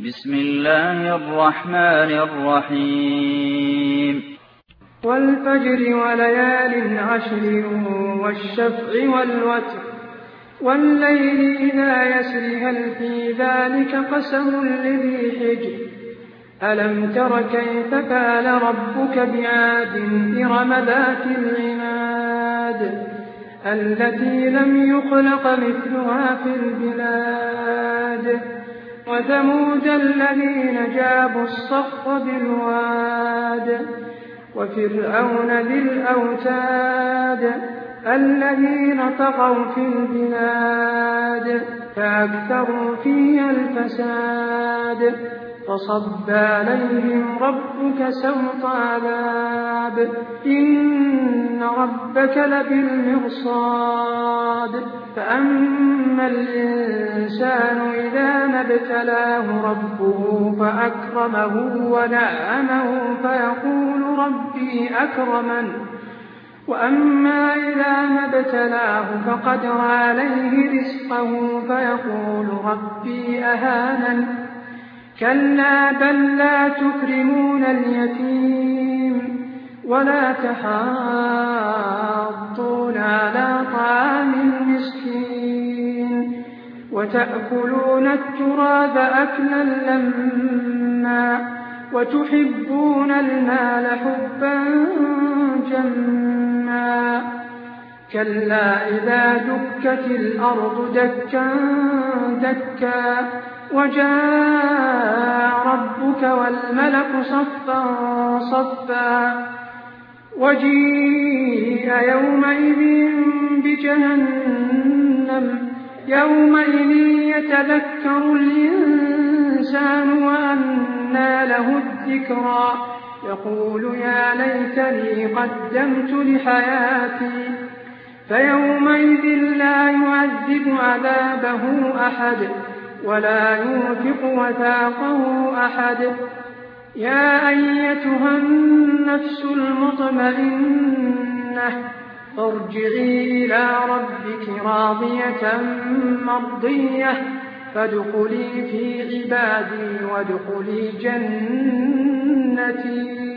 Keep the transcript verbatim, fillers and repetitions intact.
بسم الله الرحمن الرحيم والفجر وليال عشر والشفع والوتر والليل إذا يسر هل في ذلك قسم لذي حجر ألم تر كيف فعل ربك بعاد إرم ذات العماد التي لم يخلق مثلها في البلاد وثمود الذين جابوا الصخر بالواد وفرعون ذي الأوتاد الذين طغوا في البلاد فأكثروا فيها الفساد فصب عليهم ربك سوط عذاب إن ربك لبالمرصاد فأما الإنسان إذا ما ابتلاه ربه فأكرمه ونعمه فيقول ربي أكرمن وأما إذا ما ابتلاه فقدر عليه رزقه فيقول ربي أهانن كلا بل لا تكرمون اليتيم ولا تحاضون على طعام المسكين وتأكلون التراث أكلا لما وتحبون المال حبا جما كلا إذا دكت الأرض دكا دكا وجاء ربك والملك صفا صفا وجيء يومئذ بجهنم يومئذ يتذكر الإنسان وأنى له الذكرى يقول يا ليتني قدمت لحياتي فيومئذ لا يعذب عذابه أحد ولا يوثق وثاقه أحد يا أيتها النفس المطمئنة ارجعي إلى ربك راضية مرضية فادخلي في عبادي وادخلي جنتي